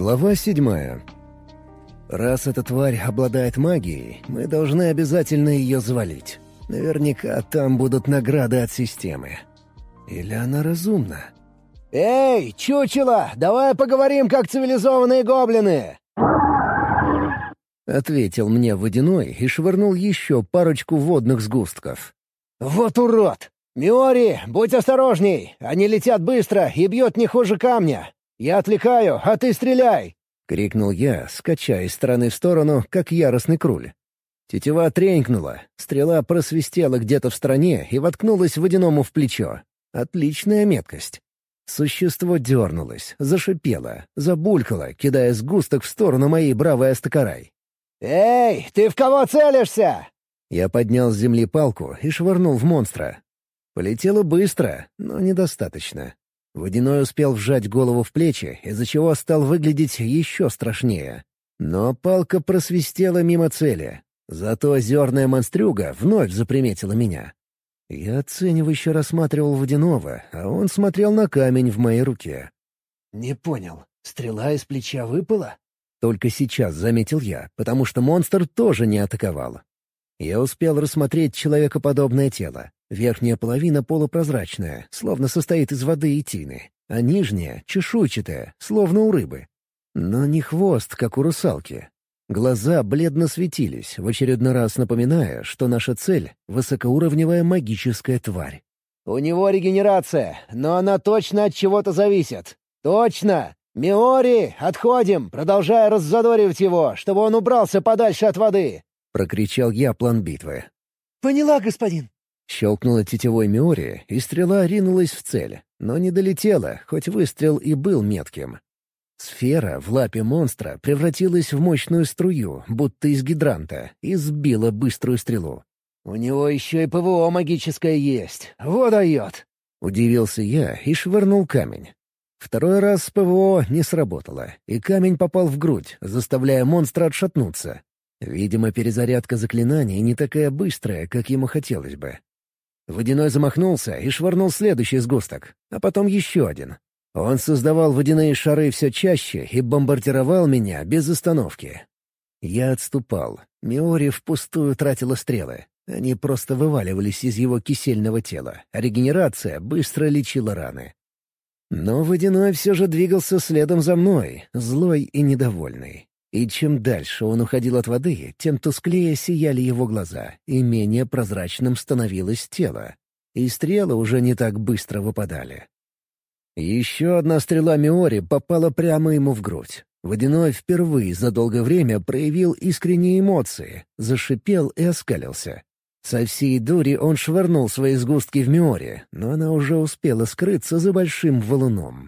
Глава 7. Раз эта тварь обладает магией, мы должны обязательно ее завалить. Наверняка там будут награды от системы. Или она разумна? «Эй, чучело, давай поговорим, как цивилизованные гоблины!» Ответил мне водяной и швырнул еще парочку водных сгустков. «Вот урод! Миори, будь осторожней! Они летят быстро и бьют не хуже камня! Я отвлекаю, а ты стреляй!» — крикнул я, скачая из стороны в сторону, как яростный круль. Тетива тренькнула, стрела просвистела где-то в стороне и воткнулась водяному в плечо. Отличная меткость. Существо дернулось, зашипело, забулькало, кидая сгусток в сторону моей бравой Астакарай. «Эй, ты в кого целишься?» Я поднял с земли палку и швырнул в монстра. Полетело быстро, но недостаточно. Водяной успел вжать голову в плечи, из-за чего стал выглядеть еще страшнее. Но палка просвистела мимо цели. Зато озерная монстрюга вновь заприметила меня. Я оценивающе рассматривал водяного, а он смотрел на камень в моей руке. «Не понял, стрела из плеча выпала?» Только сейчас заметил я, потому что монстр тоже не атаковал. Я успел рассмотреть человекоподобное тело. Верхняя половина полупрозрачная, словно состоит из воды и тины, а нижняя — чешуйчатая, словно у рыбы. Но не хвост, как у русалки. Глаза бледно светились, в очередной раз напоминая, что наша цель — высокоуровневая магическая тварь. «У него регенерация, но она точно от чего-то зависит. Точно! Миори, отходим, продолжая раззадоривать его, чтобы он убрался подальше от воды!» — прокричал я план битвы. «Поняла, господин!» Щелкнула тетивой Миори, и стрела ринулась в цель, но не долетела, хоть выстрел и был метким. Сфера в лапе монстра превратилась в мощную струю, будто из гидранта, и сбила быструю стрелу. «У него еще и ПВО магическое есть. Вот дает!» Удивился я и швырнул камень. Второй раз ПВО не сработало, и камень попал в грудь, заставляя монстра отшатнуться. Видимо, перезарядка заклинаний не такая быстрая, как ему хотелось бы. Водяной замахнулся и швырнул следующий сгусток, а потом еще один. Он создавал водяные шары все чаще и бомбардировал меня без остановки. Я отступал. Миори впустую тратила стрелы. Они просто вываливались из его кисельного тела, а регенерация быстро лечила раны. Но водяной все же двигался следом за мной, злой и недовольный. И чем дальше он уходил от воды, тем тусклее сияли его глаза, и менее прозрачным становилось тело. И стрелы уже не так быстро выпадали. Еще одна стрела Миори попала прямо ему в грудь. Водяной впервые за долгое время проявил искренние эмоции, зашипел и оскалился. Со всей дури он швырнул свои сгустки в Миори, но она уже успела скрыться за большим валуном.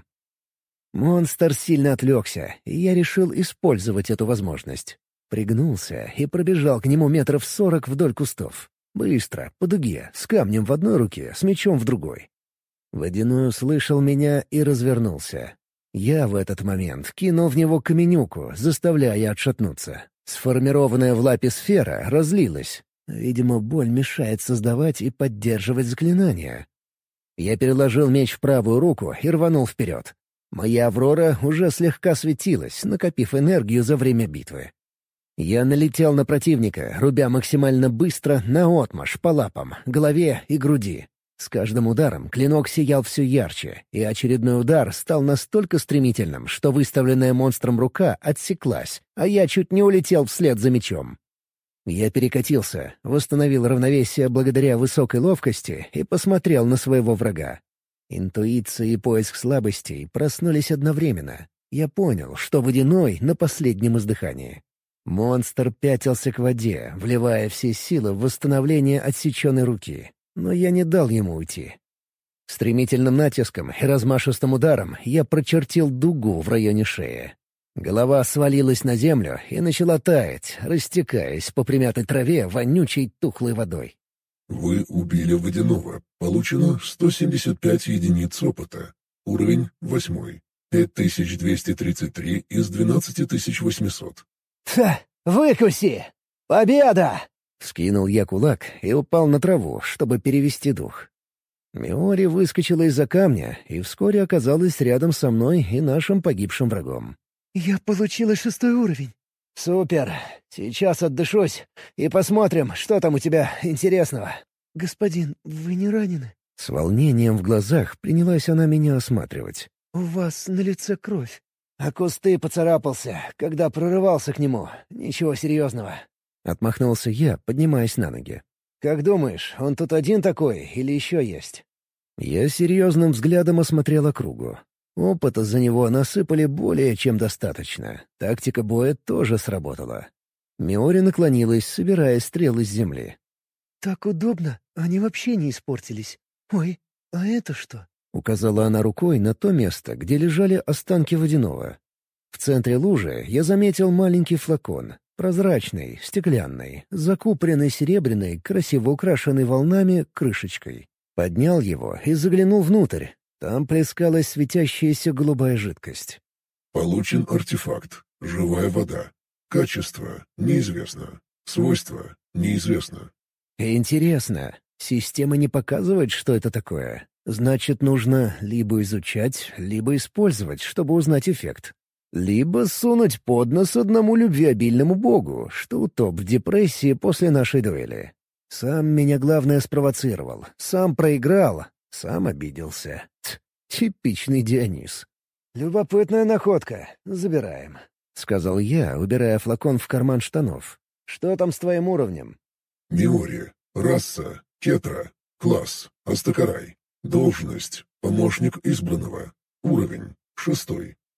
Монстр сильно отвлекся, и я решил использовать эту возможность. Пригнулся и пробежал к нему 40 метров вдоль кустов. Быстро, по дуге, с камнем в одной руке, с мечом в другой. Водяной услышал меня и развернулся. Я в этот момент кинул в него каменюку, заставляя отшатнуться. Сформированная в лапе сфера разлилась. Видимо, боль мешает создавать и поддерживать заклинания. Я переложил меч в правую руку и рванул вперед. Моя Аврора уже слегка светилась, накопив энергию за время битвы. Я налетел на противника, рубя максимально быстро наотмашь по лапам, голове и груди. С каждым ударом клинок сиял все ярче, и очередной удар стал настолько стремительным, что выставленная монстром рука отсеклась, а я чуть не улетел вслед за мечом. Я перекатился, восстановил равновесие благодаря высокой ловкости и посмотрел на своего врага. Интуиция и поиск слабостей проснулись одновременно. Я понял, что водяной на последнем издыхании. Монстр пятился к воде, вливая все силы в восстановление отсеченной руки. Но я не дал ему уйти. Стремительным натиском и размашистым ударом я прочертил дугу в районе шеи. Голова свалилась на землю и начала таять, растекаясь по примятой траве вонючей тухлой водой. Вы убили водяного. Получено 175 единиц опыта. Уровень 8. 5233 из 12800. «Ха! Выкуси! Победа!» Вскинул я кулак и упал на траву, чтобы перевести дух. Миори выскочила из-за камня и вскоре оказалась рядом со мной и нашим погибшим врагом. «Я получила 6-й уровень». «Супер! Сейчас отдышусь и посмотрим, что там у тебя интересного». «Господин, вы не ранены? С волнением в глазах принялась она меня осматривать. У вас на лице кровь». «А кусты поцарапался, когда прорывался к нему. Ничего серьезного». Отмахнулся я, поднимаясь на ноги. «Как думаешь, он тут один такой или еще есть?» Я серьезным взглядом осмотрел округу. Опыта за него насыпали более чем достаточно. Тактика боя тоже сработала. Миори наклонилась, собирая стрелы с земли. «Так удобно, они вообще не испортились. Ой, а это что?» Указала она рукой на то место, где лежали останки водяного. В центре лужи я заметил маленький флакон, прозрачный, стеклянный, закупоренный серебряной, красиво украшенной волнами крышечкой. Поднял его и заглянул внутрь. Там плескалась светящаяся голубая жидкость. Получен артефакт. Живая вода. Качество — неизвестно. Свойства — неизвестно. Интересно, система не показывает, что это такое. Значит, нужно либо изучать, либо использовать, чтобы узнать эффект. Либо сунуть под нос одному любвеобильному богу, что утоп в депрессии после нашей дуэли. Сам меня, главное, спровоцировал, сам проиграл, сам обиделся. Типичный Дионис. «Любопытная находка. Забираем», — сказал я, убирая флакон в карман штанов. «Что там с твоим уровнем?» Миори. Раса. Кетра. Класс. Астакарай. Должность. Помощник избранного. Уровень. 6.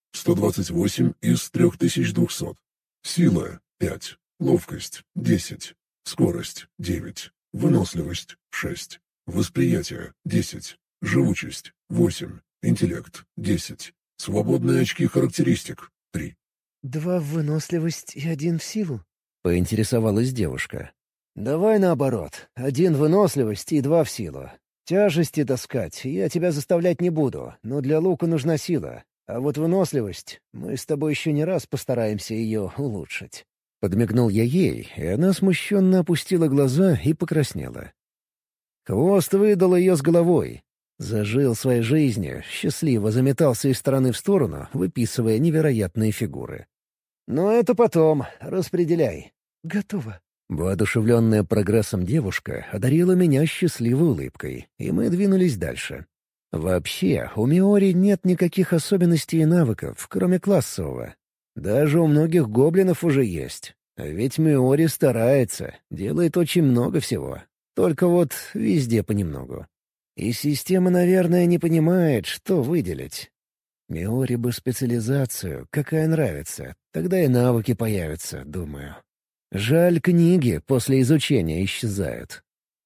128 из 3200. Сила. 5. Ловкость. 10. Скорость. 9. Выносливость. 6. Восприятие. 10. Живучесть. 8. Интеллект. 10. Свободные очки характеристик. 3. 2 в выносливость и 1 в силу. Поинтересовалась девушка. «Давай наоборот. 1 в выносливость и 2 в силу. Тяжести таскать я тебя заставлять не буду, но для лука нужна сила. А вот выносливость, мы с тобой еще не раз постараемся ее улучшить». Подмигнул я ей, и она смущенно опустила глаза и покраснела. Хвост выдал ее с головой. Зажил своей жизнью, счастливо заметался из стороны в сторону, выписывая невероятные фигуры. «Но это потом. Распределяй». «Готово». Воодушевленная прогрессом девушка одарила меня счастливой улыбкой, и мы двинулись дальше. Вообще, у Миори нет никаких особенностей и навыков, кроме классового. Даже у многих гоблинов уже есть. А ведь Миори старается, делает очень много всего. Только вот везде понемногу. И система, наверное, не понимает, что выделить. Миори бы специализацию, какая нравится, тогда и навыки появятся, думаю. Жаль, книги после изучения исчезают.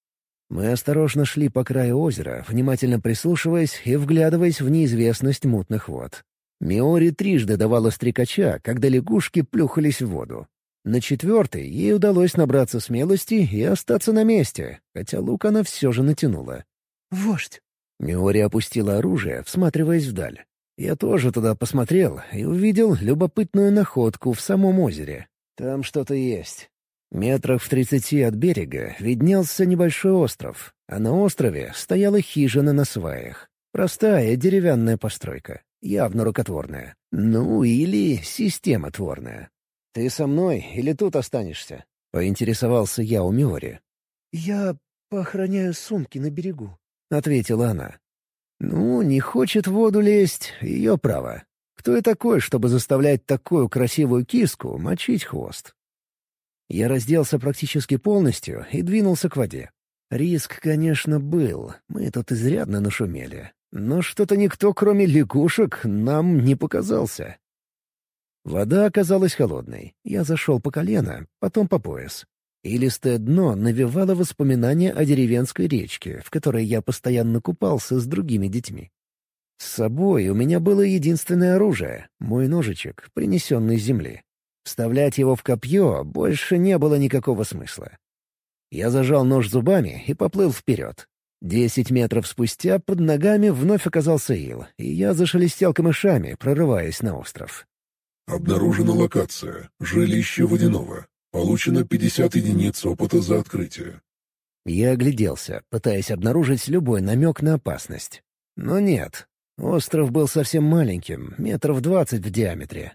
Мы осторожно шли по краю озера, внимательно прислушиваясь и вглядываясь в неизвестность мутных вод. Миори трижды давала стрекача, когда лягушки плюхались в воду. На 4-й ей удалось набраться смелости и остаться на месте, хотя лук она все же натянула. «Вождь». Миори опустила оружие, всматриваясь вдаль. Я тоже туда посмотрел и увидел любопытную находку в самом озере. Там что-то есть. Метрах в 30 от берега виднелся небольшой остров, а на острове стояла хижина на сваях. Простая деревянная постройка, явно рукотворная. Ну, или системотворная. «Ты со мной или тут останешься?» — поинтересовался я у Миори. «Я поохраняю сумки на берегу», — ответила она. «Ну, не хочет в воду лезть, ее право. Кто я такой, чтобы заставлять такую красивую киску мочить хвост?» Я разделся практически полностью и двинулся к воде. Риск, конечно, был, мы тут изрядно нашумели. Но что-то никто, кроме лягушек, нам не показался. Вода оказалась холодной. Я зашел по колено, потом по пояс. Илистое дно навевало воспоминания о деревенской речке, в которой я постоянно купался с другими детьми. С собой у меня было единственное оружие — мой ножичек, принесенный с земли. Вставлять его в копье больше не было никакого смысла. Я зажал нож зубами и поплыл вперед. 10 метров спустя под ногами вновь оказался ил, и я зашелестел камышами, прорываясь на остров. Обнаружена локация. Жилище водяного. Получено 50 единиц опыта за открытие. Я огляделся, пытаясь обнаружить любой намек на опасность. Но нет. Остров был совсем маленьким, метров 20 в диаметре.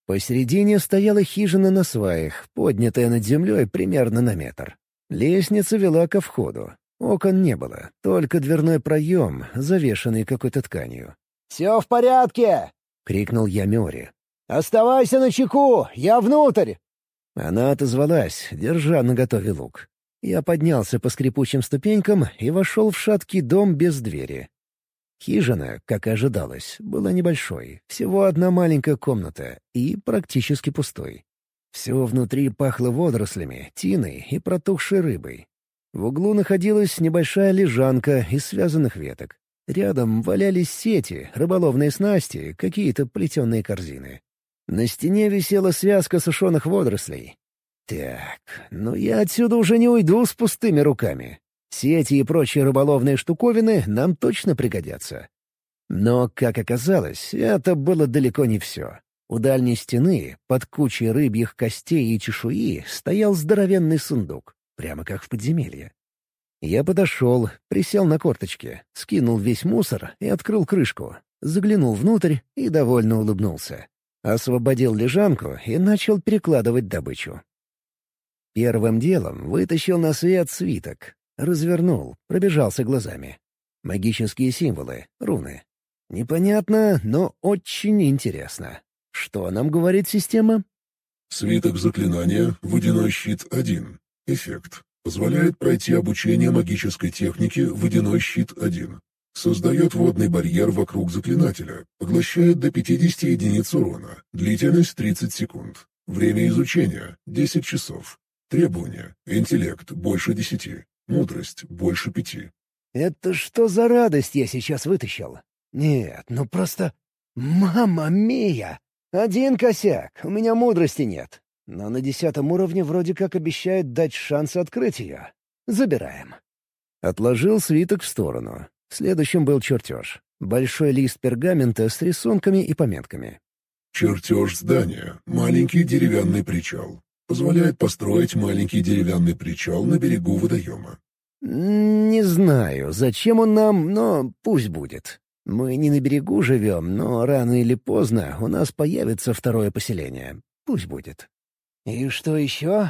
Посередине стояла хижина на сваях, поднятая над землей примерно на метр. Лестница вела ко входу. Окон не было, только дверной проем, завешанный какой-то тканью. «Все в порядке!» — крикнул я Мёре. «Оставайся начеку! Я внутрь!» Она отозвалась, держа наготове лук. Я поднялся по скрипучим ступенькам и вошел в шаткий дом без двери. Хижина, как и ожидалось, была небольшой, всего одна маленькая комната и практически пустой. Все внутри пахло водорослями, тиной и протухшей рыбой. В углу находилась небольшая лежанка из связанных веток. Рядом валялись сети, рыболовные снасти, какие-то плетеные корзины. На стене висела связка сушеных водорослей. Так, ну я отсюда уже не уйду с пустыми руками. Сети и прочие рыболовные штуковины нам точно пригодятся. Но, как оказалось, это было далеко не все. У дальней стены, под кучей рыбьих костей и чешуи, стоял здоровенный сундук, прямо как в подземелье. Я подошел, присел на корточки, скинул весь мусор и открыл крышку, заглянул внутрь и довольно улыбнулся. Освободил лежанку и начал перекладывать добычу. Первым делом вытащил на свет свиток. Развернул, пробежался глазами. Магические символы, руны. Непонятно, но очень интересно. Что нам говорит система? Свиток заклинания «Водяной щит-1». Эффект. Позволяет пройти обучение магической технике «Водяной щит-1». Создает водный барьер вокруг заклинателя. Поглощает до 50 единиц урона. Длительность 30 секунд. Время изучения — 10 часов. Требования. Интеллект — больше 10. Мудрость — больше 5. «Это что за радость я сейчас вытащил? Нет, ну просто... Мамма мия! Один косяк, у меня мудрости нет. Но на 10-м уровне вроде как обещают дать шанс открыть ее. Забираем». Отложил свиток в сторону. Следующим был чертеж. Большой лист пергамента с рисунками и пометками. Чертеж здания. Маленький деревянный причал. Позволяет построить маленький деревянный причал на берегу водоема. Не знаю, зачем он нам, но пусть будет. Мы не на берегу живем, но рано или поздно у нас появится второе поселение. Пусть будет. «И что еще?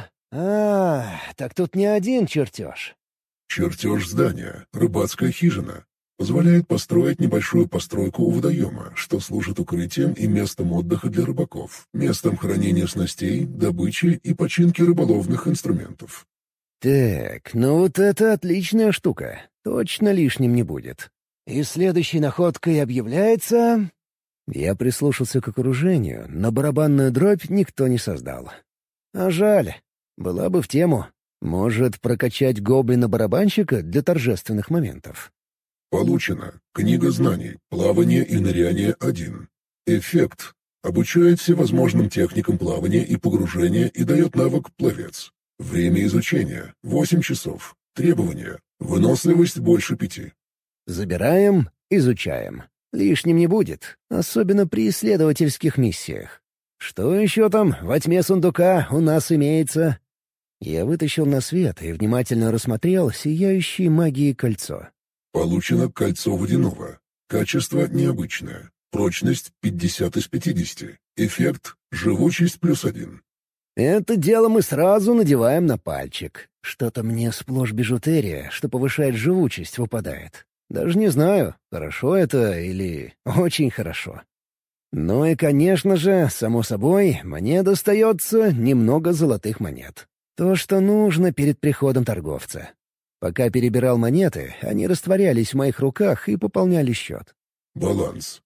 Так тут не один чертеж». Чертеж здания. Рыбацкая хижина. Позволяет построить небольшую постройку у водоема, что служит укрытием и местом отдыха для рыбаков, местом хранения снастей, добычи и починки рыболовных инструментов. Так, ну вот это отличная штука. Точно лишним не будет. И следующей находкой объявляется... Я прислушался к окружению, но барабанную дробь никто не создал. А жаль. Была бы в тему. Может, прокачать гоблина-барабанщика для торжественных моментов. Получено. Книга знаний. Плавание и ныряние 1. Эффект. Обучает всевозможным техникам плавания и погружения и дает навык «Пловец». Время изучения — 8 часов. Требования. Выносливость больше 5. Забираем, изучаем. Лишним не будет, особенно при исследовательских миссиях. Что еще там во тьме сундука у нас имеется? Я вытащил на свет и внимательно рассмотрел сияющее магией кольцо. Получено кольцо водяного. Качество необычное. Прочность 50 из 50. Эффект живучесть +1. Это дело мы сразу надеваем на пальчик. Что-то мне сплошь бижутерия, что повышает живучесть, выпадает. Даже не знаю, хорошо это или очень хорошо. Ну и, конечно же, само собой, мне достается немного золотых монет. То, что нужно перед приходом торговца. Пока перебирал монеты, они растворялись в моих руках и пополняли счет. Баланс.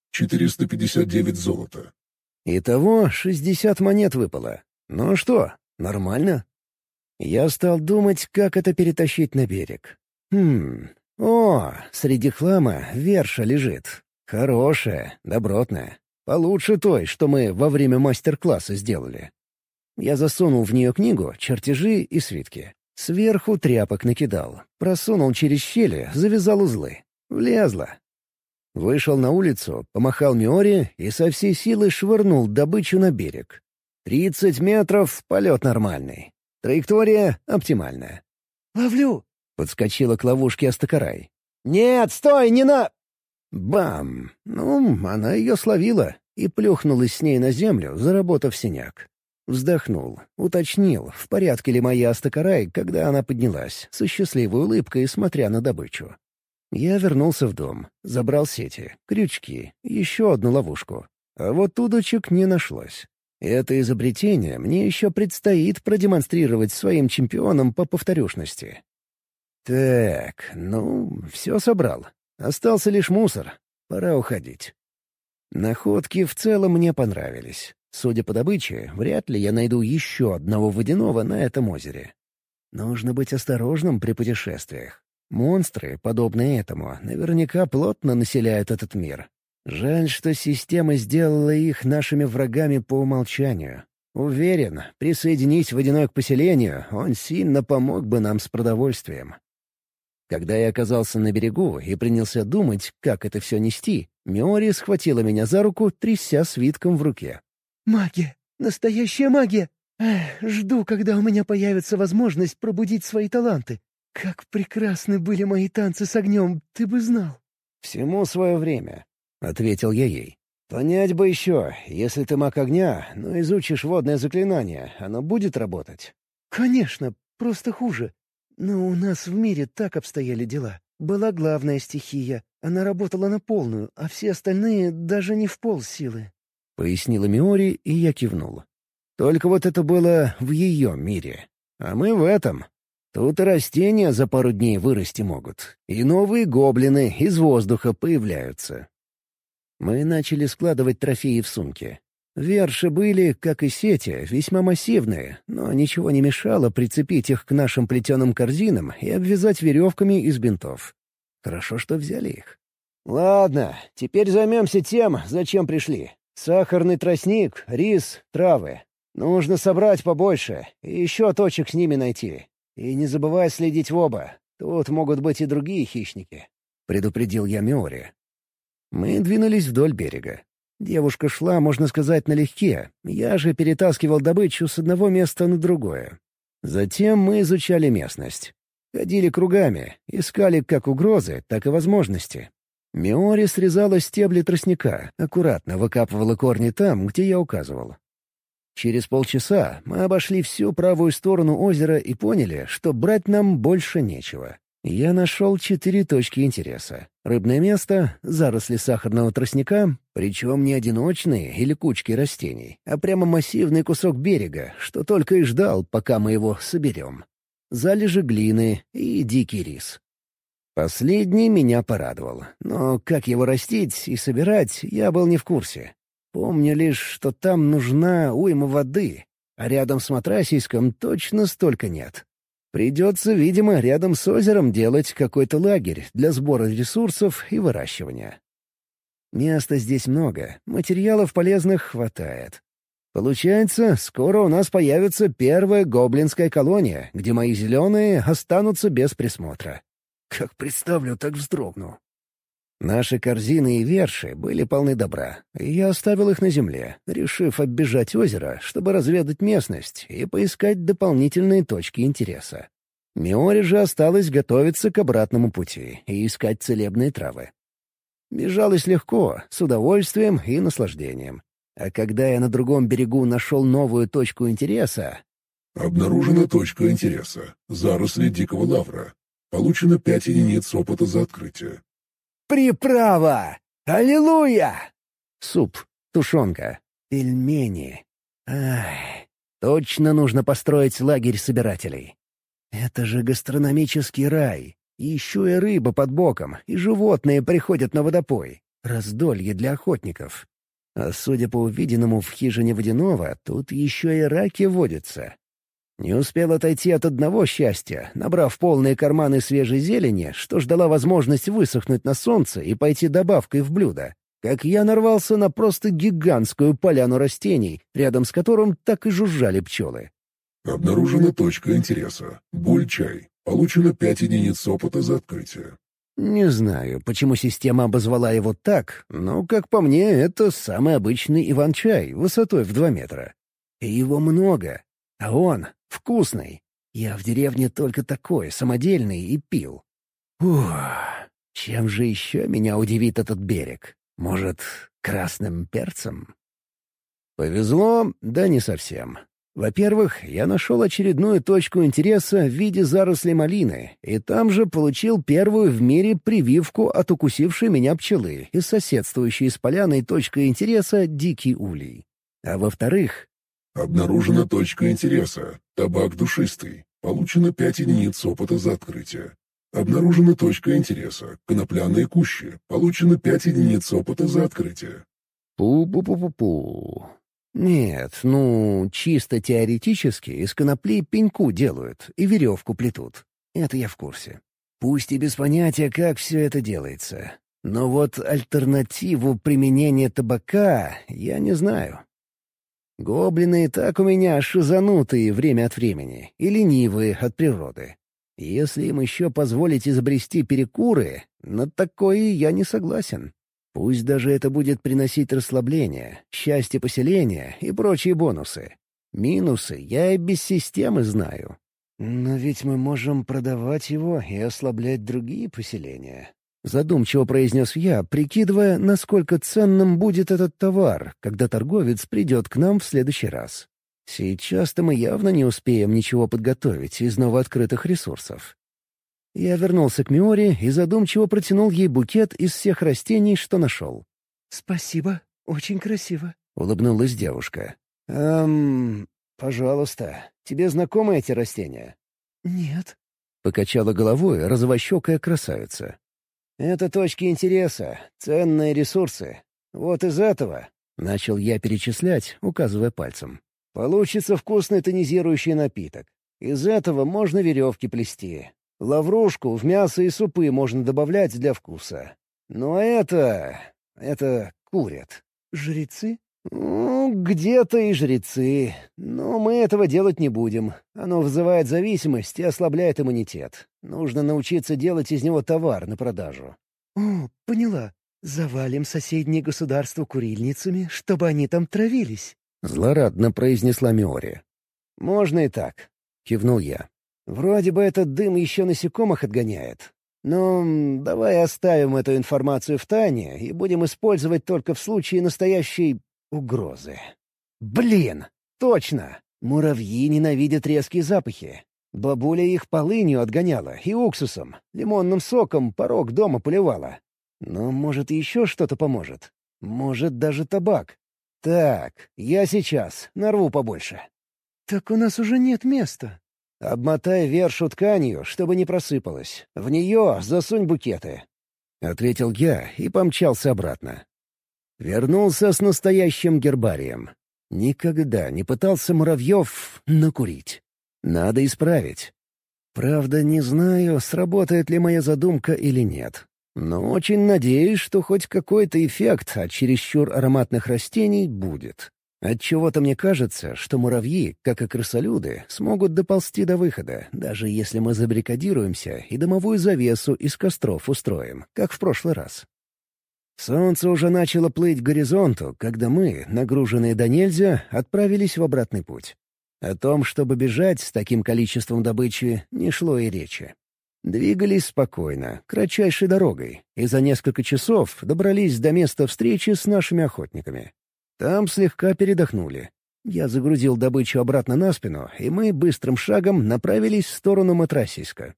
459 золота. Итого 60 монет выпало. Ну что, нормально? Я стал думать, как это перетащить на берег. Среди хлама верша лежит. Хорошая, добротная. Получше той, что мы во время мастер-класса сделали. Я засунул в нее книгу, чертежи и свитки. Сверху тряпок накидал, просунул через щели, завязал узлы. Влезло. Вышел на улицу, помахал Миоре и со всей силы швырнул добычу на берег. 30 метров — полет нормальный. Траектория оптимальная. «Ловлю!» — подскочила к ловушке Астакарай. «Нет, стой, не на...» Бам! Ну, она ее словила. и плюхнулась с ней на землю, заработав синяк. Вздохнул, уточнил, в порядке ли моя Астакарай, когда она поднялась, со счастливой улыбкой, смотря на добычу. Я вернулся в дом, забрал сети, крючки, еще одну ловушку. А вот удочек не нашлось. Это изобретение мне еще предстоит продемонстрировать своим чемпионам по повторюшности. Так, все собрал. Остался лишь мусор. Пора уходить. Находки в целом мне понравились. Судя по добыче, вряд ли я найду еще одного водяного на этом озере. Нужно быть осторожным при путешествиях. Монстры, подобные этому, наверняка плотно населяют этот мир. Жаль, что система сделала их нашими врагами по умолчанию. Уверен, присоединись водяной к поселению, он сильно помог бы нам с продовольствием. Когда я оказался на берегу и принялся думать, как это все нести, Миори схватила меня за руку, тряся свитком в руке. «Магия! Настоящая магия! Жду, когда у меня появится возможность пробудить свои таланты. Как прекрасны были мои танцы с огнем, ты бы знал!» «Всему свое время», — ответил я ей. «Понять бы еще, если ты маг огня, но изучишь водное заклинание, оно будет работать?» «Конечно, просто хуже. Но у нас в мире так обстояли дела. Была главная стихия, она работала на полную, а все остальные даже не в полсилы», — пояснила Миори, и я кивнул. «Только вот это было в ее мире, а мы в этом. Тут и растения за пару дней вырасти могут, и новые гоблины из воздуха появляются». Мы начали складывать трофеи в сумки. Верши были, как и сети, весьма массивные, но ничего не мешало прицепить их к нашим плетеным корзинам и обвязать веревками из бинтов. Хорошо, что взяли их. «Ладно, теперь займемся тем, зачем пришли. Сахарный тростник, рис, травы. Нужно собрать побольше и еще точек с ними найти. И не забывай следить в оба. Тут могут быть и другие хищники», — предупредил я Миори. Мы двинулись вдоль берега. Девушка шла, можно сказать, налегке. Я же перетаскивал добычу с одного места на другое. Затем мы изучали местность. Ходили кругами, искали как угрозы, так и возможности. Миори срезала стебли тростника, аккуратно выкапывала корни там, где я указывал. Через полчаса мы обошли всю правую сторону озера и поняли, что брать нам больше нечего. Я нашел 4 точки интереса. Рыбное место, заросли сахарного тростника, причем не одиночные или кучки растений, а прямо массивный кусок берега, что только и ждал, пока мы его соберем. Залежи глины и дикий рис. Последний меня порадовал, но как его растить и собирать, я был не в курсе. Помню лишь, что там нужна уйма воды, а рядом с Матрасийском точно столько нет. Придется, видимо, рядом с озером делать какой-то лагерь для сбора ресурсов и выращивания. Места здесь много, материалов полезных хватает. Получается, скоро у нас появится первая гоблинская колония, где мои зеленые останутся без присмотра. Как представлю, так вздрогну. Наши корзины и верши были полны добра, и я оставил их на земле, решив оббежать озеро, чтобы разведать местность и поискать дополнительные точки интереса. Миори же осталось готовиться к обратному пути и искать целебные травы. Бежалось легко, с удовольствием и наслаждением. А когда я на другом берегу нашел новую точку интереса... Обнаружена точка интереса. Заросли дикого лавра. Получено 5 единиц опыта за открытие. Приправа! Аллилуйя! Суп, тушенка, пельмени. Ай, точно нужно построить лагерь собирателей. Это же гастрономический рай. Еще и рыба под боком, и животные приходят на водопой. Раздолье для охотников. А судя по увиденному в хижине водяного, тут еще и раки водятся. Не успел отойти от одного счастья, набрав полные карманы свежей зелени, что ждала возможность высохнуть на солнце и пойти добавкой в блюдо, как я нарвался на просто гигантскую поляну растений, рядом с которым так и жужжали пчелы. Обнаружена точка интереса. Буль-чай. Получено 5 единиц опыта за открытие. Не знаю, почему система обозвала его так, но, как по мне, это самый обычный иван-чай высотой в 2 метра. И его много, а он вкусный. Я в деревне только такой, самодельный, и пил. Ух, чем же еще меня удивит этот берег? Может, красным перцем? Повезло, да не совсем. Во-первых, я нашел очередную точку интереса в виде зарослей малины, и там же получил первую в мире прививку от укусившей меня пчелы и соседствующей с поляной точкой интереса дикий улей. А во-вторых... Обнаружена точка интереса. Табак душистый. Получено 5 единиц опыта за открытие. Обнаружена точка интереса. Конопляные кущи. Получено 5 единиц опыта за открытие. Пу-пу-пу-пу-пу. Нет, чисто теоретически из конопли пеньку делают и веревку плетут. Это я в курсе. Пусть и без понятия, как все это делается. Но вот альтернативу применения табака я не знаю. Гоблины и так у меня шизанутые время от времени и ленивые от природы. Если им еще позволить изобрести перекуры, на такое я не согласен. Пусть даже это будет приносить расслабление, счастье поселения и прочие бонусы. Минусы я и без системы знаю. Но ведь мы можем продавать его и ослаблять другие поселения. Задумчиво произнес я, прикидывая, насколько ценным будет этот товар, когда торговец придет к нам в следующий раз. Сейчас-то мы явно не успеем ничего подготовить из новооткрытых ресурсов. Я вернулся к Миоре и задумчиво протянул ей букет из всех растений, что нашел. «Спасибо, очень красиво», — улыбнулась девушка. Пожалуйста, тебе знакомы эти растения?» «Нет», — покачала головой розовощекая красавица. «Это точки интереса, ценные ресурсы. Вот из этого...» — начал я перечислять, указывая пальцем. «Получится вкусный тонизирующий напиток. Из этого можно веревки плести. Лаврушку в мясо и супы можно добавлять для вкуса. Но это курят». «Жрецы?» Где-то и жрецы. Но мы этого делать не будем. Оно вызывает зависимость и ослабляет иммунитет. Нужно научиться делать из него товар на продажу». «О, поняла. Завалим соседние государства курильницами, чтобы они там травились». Злорадно произнесла Миори. «Можно и так», — кивнул я. «Вроде бы этот дым еще насекомых отгоняет. Но давай оставим эту информацию в тайне и будем использовать только в случае настоящей угрозы. Блин, точно! Муравьи ненавидят резкие запахи. Бабуля их полынью отгоняла и уксусом, лимонным соком порог дома поливала. Но, может, еще что-то поможет. Может, даже табак. Так, я сейчас нарву побольше». «Так у нас уже нет места». «Обмотай вершу тканью, чтобы не просыпалось. В нее засунь букеты», — ответил я и помчался обратно. Вернулся с настоящим гербарием. Никогда не пытался муравьев накурить. Надо исправить. Правда, не знаю, сработает ли моя задумка или нет. Но очень надеюсь, что хоть какой-то эффект от чересчур ароматных растений будет. Отчего-то мне кажется, что муравьи, как и крысолюды, смогут доползти до выхода, даже если мы забаррикадируемся и дымовую завесу из костров устроим, как в прошлый раз. Солнце уже начало плыть к горизонту, когда мы, нагруженные до нельзя, отправились в обратный путь. О том, чтобы бежать с таким количеством добычи, не шло и речи. Двигались спокойно, кратчайшей дорогой, и за несколько часов добрались до места встречи с нашими охотниками. Там слегка передохнули. Я загрузил добычу обратно на спину, и мы быстрым шагом направились в сторону Матрасиска.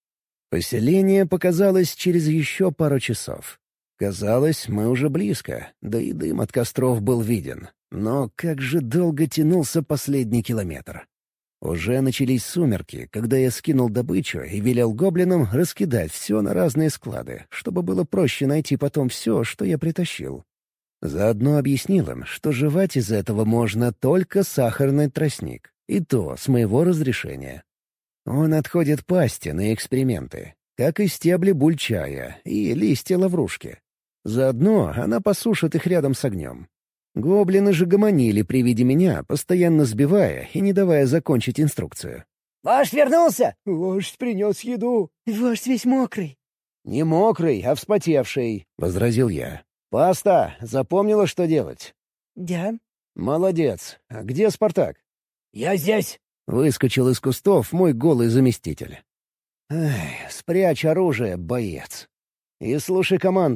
Поселение показалось через еще пару часов. Казалось, мы уже близко, да и дым от костров был виден. Но как же долго тянулся последний километр. Уже начались сумерки, когда я скинул добычу и велел гоблинам раскидать все на разные склады, чтобы было проще найти потом все, что я притащил. Заодно объяснил им, что жевать из этого можно только сахарный тростник, и то с моего разрешения. Он отходит пасти на эксперименты, как и стебли бульчая и листья лаврушки. Заодно она посушит их рядом с огнем. Гоблины же гомонили при виде меня, постоянно сбивая и не давая закончить инструкцию. «Вождь вернулся!» «Вождь принес еду!» «Вождь весь мокрый!» «Не мокрый, а вспотевший», — возразил я. «Паста, запомнила, что делать?» «Да». «Молодец. А где Спартак?» «Я здесь!» — выскочил из кустов мой голый заместитель. «Эх, спрячь оружие, боец. И слушай команду.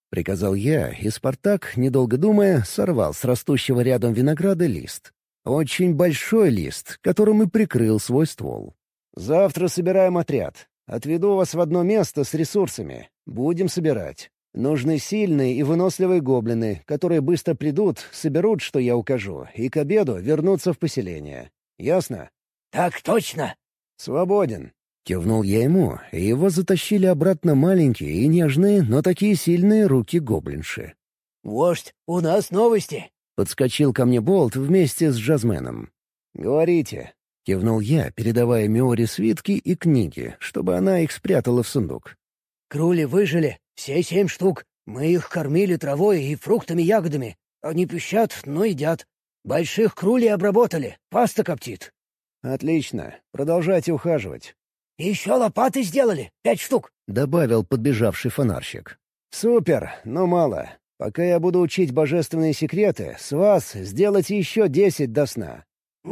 — приказал я, и Спартак, недолго думая, сорвал с растущего рядом винограда лист. Очень большой лист, которым и прикрыл свой ствол. «Завтра собираем отряд. Отведу вас в одно место с ресурсами. Будем собирать. Нужны сильные и выносливые гоблины, которые быстро придут, соберут, что я укажу, и к обеду вернутся в поселение. Ясно?» «Так точно!» «Свободен!» — кивнул я ему, и его затащили обратно маленькие и нежные, но такие сильные руки гоблинши. «Вождь, у нас новости!» — подскочил ко мне Болт вместе с Джазменом. «Говорите!» — кивнул я, передавая Миоре свитки и книги, чтобы она их спрятала в сундук. «Крули выжили, все 7 штук. Мы их кормили травой и фруктами-ягодами. Они пищат, но едят. Больших крулей обработали, паста коптит». «Отлично. Продолжайте ухаживать». «Еще лопаты сделали, 5 штук», — добавил подбежавший фонарщик. «Супер, но мало. Пока я буду учить божественные секреты, с вас сделать еще 10 до сна».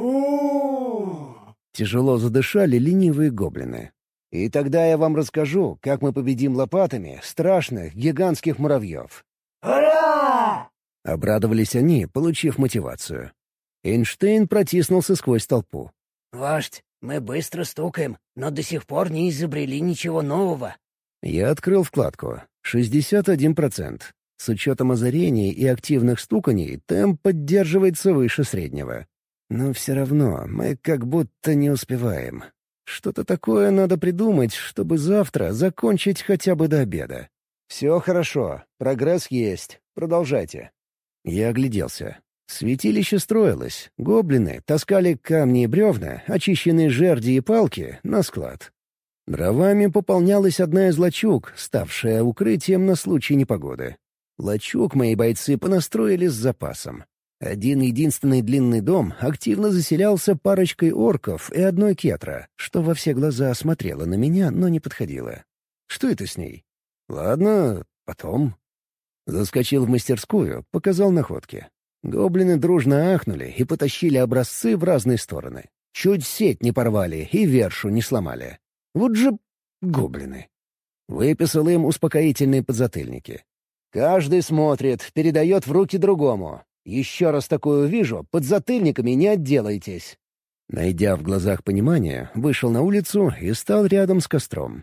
Тяжело задышали ленивые гоблины. «И тогда я вам расскажу, как мы победим лопатами страшных гигантских муравьев». «Ура!» — обрадовались они, получив мотивацию. Эйнштейн протиснулся сквозь толпу. «Вождь, мы быстро стукаем, но до сих пор не изобрели ничего нового». Я открыл вкладку. 61%. С учетом озарений и активных стуканий темп поддерживается выше среднего. Но все равно мы как будто не успеваем. Что-то такое надо придумать, чтобы завтра закончить хотя бы до обеда. «Все хорошо, прогресс есть. Продолжайте». Я огляделся. Святилище строилось. Гоблины таскали камни и бревна, очищенные жерди и палки, на склад. Дровами пополнялась одна из лачуг, ставшая укрытием на случай непогоды. Лачуг мои бойцы понастроили с запасом. Один единственный длинный дом активно заселялся парочкой орков и одной кетра, что во все глаза смотрела на меня, но не подходила. Что это с ней? Ладно, потом. Заскочил в мастерскую, показал находки. Гоблины дружно ахнули и потащили образцы в разные стороны. Чуть сеть не порвали и вершу не сломали. Вот же гоблины. Выписал им успокоительные подзатыльники. Каждый смотрит, передает в руки другому. Еще раз такое увижу, подзатыльниками не отделайтесь. Найдя в глазах понимание, вышел на улицу и стал рядом с костром.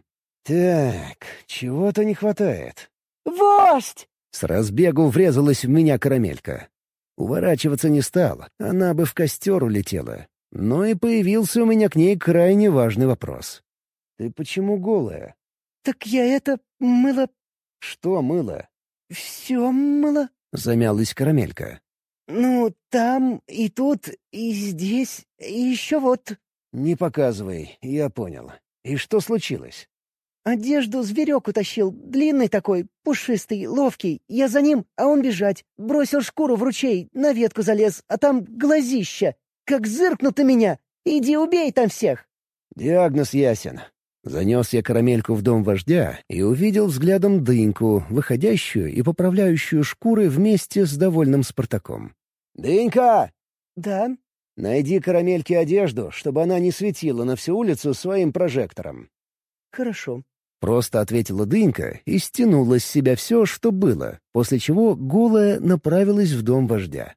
Так, чего-то не хватает. «Вождь!» С разбегу врезалась в меня карамелька. Уворачиваться не стал, она бы в костер улетела. Но и появился у меня к ней крайне важный вопрос. «Ты почему голая?» «Так я мыло...» «Что мыло?» «Все мыло». — замялась карамелька. «Ну, там и тут, и здесь, и еще вот...» «Не показывай, я понял. И что случилось?» «Одежду зверек утащил, длинный такой, пушистый, ловкий. Я за ним, а он бежать. Бросил шкуру в ручей, на ветку залез, а там глазища. Как зыркнут на меня. Иди убей там всех». «Диагноз ясен». Занес я карамельку в дом вождя и увидел взглядом Дыньку, выходящую и поправляющую шкуры вместе с довольным Спартаком. «Дынька!» «Да?» «Найди карамельке одежду, чтобы она не светила на всю улицу своим прожектором». «Хорошо». Просто ответила Дынька и стянула с себя все, что было, после чего голая направилась в дом вождя.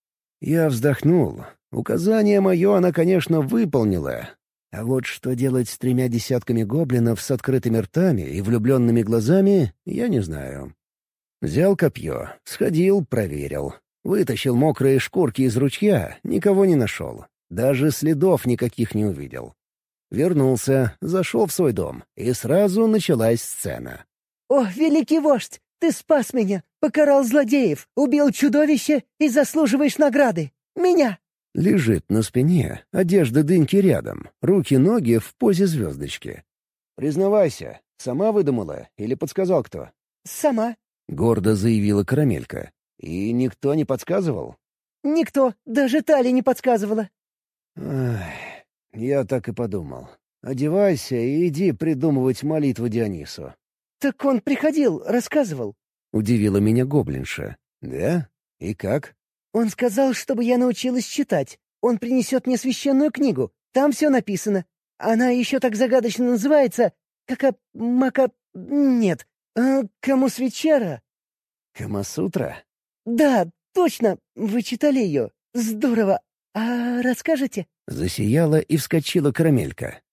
Я вздохнул. Указание мое она, конечно, выполнила. А вот что делать с 3 десятками гоблинов с открытыми ртами и влюбленными глазами, я не знаю. Взял копье, сходил, проверил. Вытащил мокрые шкурки из ручья, никого не нашел. Даже следов никаких не увидел. Вернулся, зашел в свой дом, и сразу началась сцена. «О, великий вождь, ты спас меня, покарал злодеев, убил чудовище и заслуживаешь награды. Меня!» Лежит на спине, одежда Дыньки рядом, руки-ноги в позе звездочки. «Признавайся, сама выдумала или подсказал кто?» «Сама». — гордо заявила карамелька. «И никто не подсказывал?» «Никто, даже Тали не подсказывала». «Ах, я так и подумал. Одевайся и иди придумывать молитву Дионису». «Так он приходил, рассказывал». — удивила меня гоблинша. «Да? И как?» «Он сказал, чтобы я научилась читать. Он принесет мне священную книгу. Там все написано. Она еще так загадочно называется, как Нет. Кому свечера?» Камасутра? Да, точно, вы читали ее. Здорово. А расскажете? Засияла и вскочила карамелька.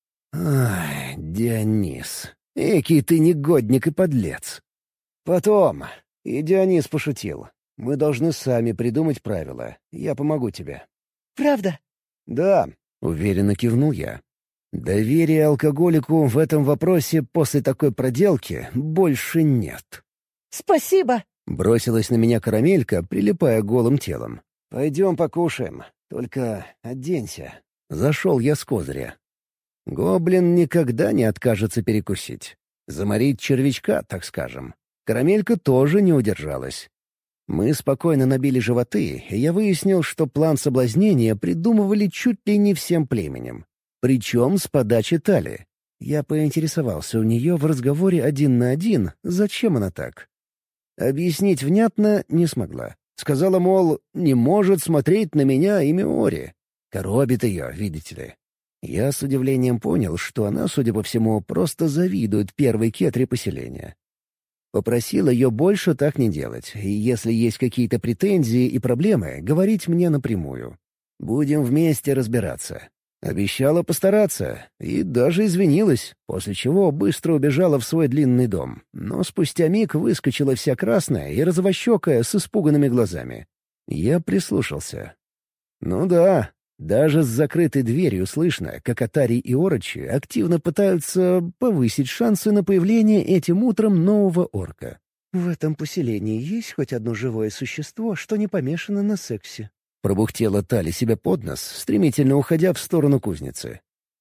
Ай, Дионис, экий ты негодник и подлец. Потом. И Дионис пошутил. Мы должны сами придумать правила. Я помогу тебе. Правда? Да, уверенно кивнул я. Доверия алкоголику в этом вопросе после такой проделки больше нет. Спасибо. Бросилась на меня карамелька, прилипая голым телом. «Пойдем покушаем, только оденься». Зашел я с козыря. Гоблин никогда не откажется перекусить. Заморить червячка, так скажем. Карамелька тоже не удержалась. Мы спокойно набили животы, и я выяснил, что план соблазнения придумывали чуть ли не всем племенем. Причем с подачи Тали. Я поинтересовался у нее в разговоре 1 на 1, зачем она так. Объяснить внятно не смогла. Сказала, мол, не может смотреть на меня и Миори. Коробит ее, видите ли. Я с удивлением понял, что она, судя по всему, просто завидует первой кетре поселения. Попросил ее больше так не делать, и если есть какие-то претензии и проблемы, говорить мне напрямую. Будем вместе разбираться. Обещала постараться, и даже извинилась, после чего быстро убежала в свой длинный дом, но спустя миг выскочила вся красная и розовощекая с испуганными глазами. Я прислушался. Ну да, даже с закрытой дверью слышно, как Атари и Орочи активно пытаются повысить шансы на появление этим утром нового орка. В этом поселении есть хоть одно живое существо, что не помешано на сексе? Пробухтела Тали себе под нос, стремительно уходя в сторону кузницы.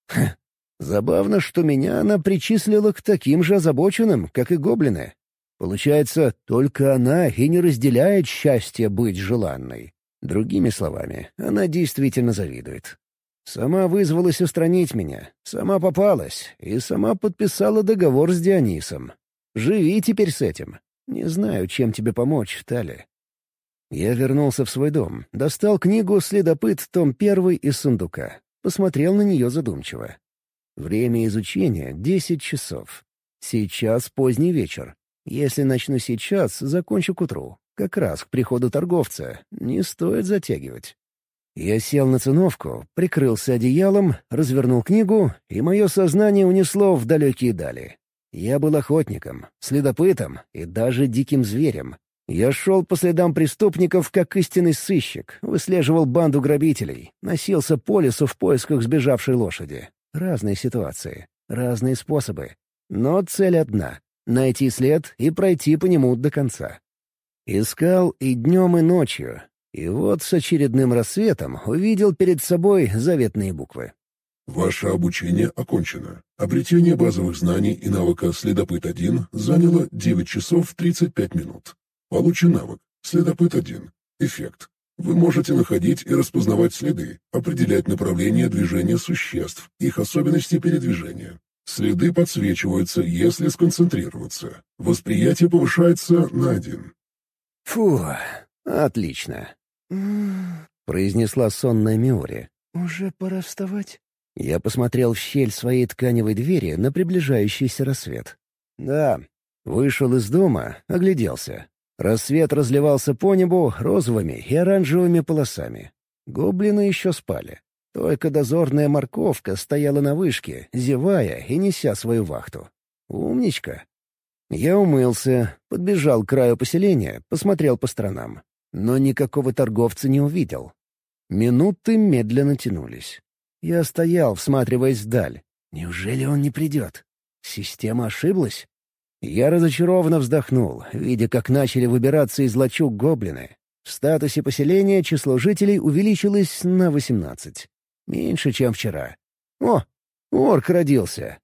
Забавно, что меня она причислила к таким же озабоченным, как и гоблины. Получается, только она и не разделяет счастье быть желанной. Другими словами, она действительно завидует. Сама вызвалась устранить меня, сама попалась и сама подписала договор с Дионисом. Живи теперь с этим. Не знаю, чем тебе помочь, Тали. Я вернулся в свой дом, достал книгу «Следопыт», том 1 из сундука. Посмотрел на нее задумчиво. Время изучения — 10 часов. Сейчас поздний вечер. Если начну сейчас, закончу к утру. Как раз к приходу торговца. Не стоит затягивать. Я сел на циновку, прикрылся одеялом, развернул книгу, и мое сознание унесло в далекие дали. Я был охотником, следопытом и даже диким зверем. Я шел по следам преступников, как истинный сыщик, выслеживал банду грабителей, носился по лесу в поисках сбежавшей лошади. Разные ситуации, разные способы. Но цель одна — найти след и пройти по нему до конца. Искал и днем, и ночью. И вот с очередным рассветом увидел перед собой заветные буквы. Ваше обучение окончено. Обретение базовых знаний и навыка «Следопыт-1» заняло 9 часов 35 минут. Получен навык «Следопыт-1». Эффект. Вы можете находить и распознавать следы, определять направление движения существ, их особенности передвижения. Следы подсвечиваются, если сконцентрироваться. Восприятие повышается на 1. «Фу, отлично», — произнесла сонная Миори. «Уже пора вставать?» Я посмотрел в щель своей тканевой двери на приближающийся рассвет. Да, вышел из дома, огляделся. Рассвет разливался по небу розовыми и оранжевыми полосами. Гоблины еще спали. Только дозорная морковка стояла на вышке, зевая и неся свою вахту. Умничка. Я умылся, подбежал к краю поселения, посмотрел по сторонам. Но никакого торговца не увидел. Минуты медленно тянулись. Я стоял, всматриваясь вдаль. Неужели он не придет? Система ошиблась? Я разочарованно вздохнул, видя, как начали выбираться из лачуг гоблины. В статусе поселения число жителей увеличилось на 18. Меньше, чем вчера. О, орк родился.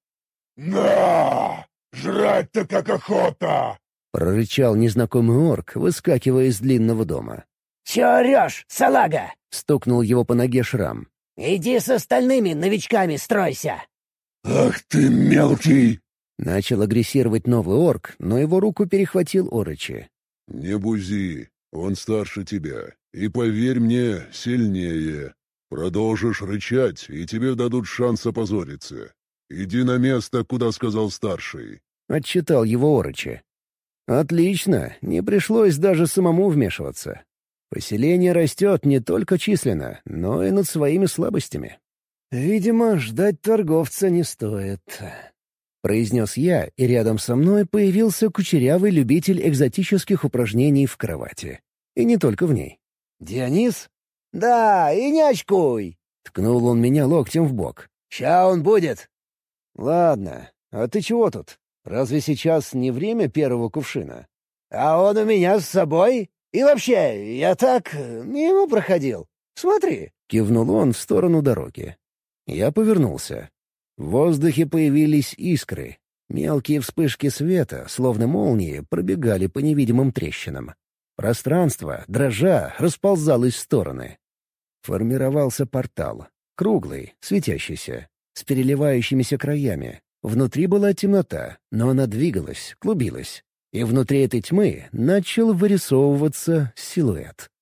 «На! Жрать-то как охота!» — прорычал незнакомый орк, выскакивая из длинного дома. «Чё орёшь, салага?» — стукнул его по ноге Шрам. «Иди с остальными новичками стройся!» «Ах ты мелкий!» Начал агрессировать новый орк, но его руку перехватил Орочи. «Не бузи, он старше тебя, и, поверь мне, сильнее. Продолжишь рычать, и тебе дадут шанс опозориться. Иди на место, куда сказал старший». Отчитал его Орочи. Отлично, не пришлось даже самому вмешиваться. Поселение растет не только численно, но и над своими слабостями. «Видимо, ждать торговца не стоит», — произнес я, и рядом со мной появился кучерявый любитель экзотических упражнений в кровати. И не только в ней. «Дионис?» «Да, и не очкуй!» — ткнул он меня локтем в бок. «Ща он будет!» «Ладно, а ты чего тут? Разве сейчас не время первого кувшина?» «А он у меня с собой. И вообще, я так мимо проходил. Смотри!» — кивнул он в сторону дороги. Я повернулся. В воздухе появились искры. Мелкие вспышки света, словно молнии, пробегали по невидимым трещинам. Пространство, дрожа, расползалось в стороны. Формировался портал. Круглый, светящийся, с переливающимися краями. Внутри была темнота, но она двигалась, клубилась. И внутри этой тьмы начал вырисовываться силуэт.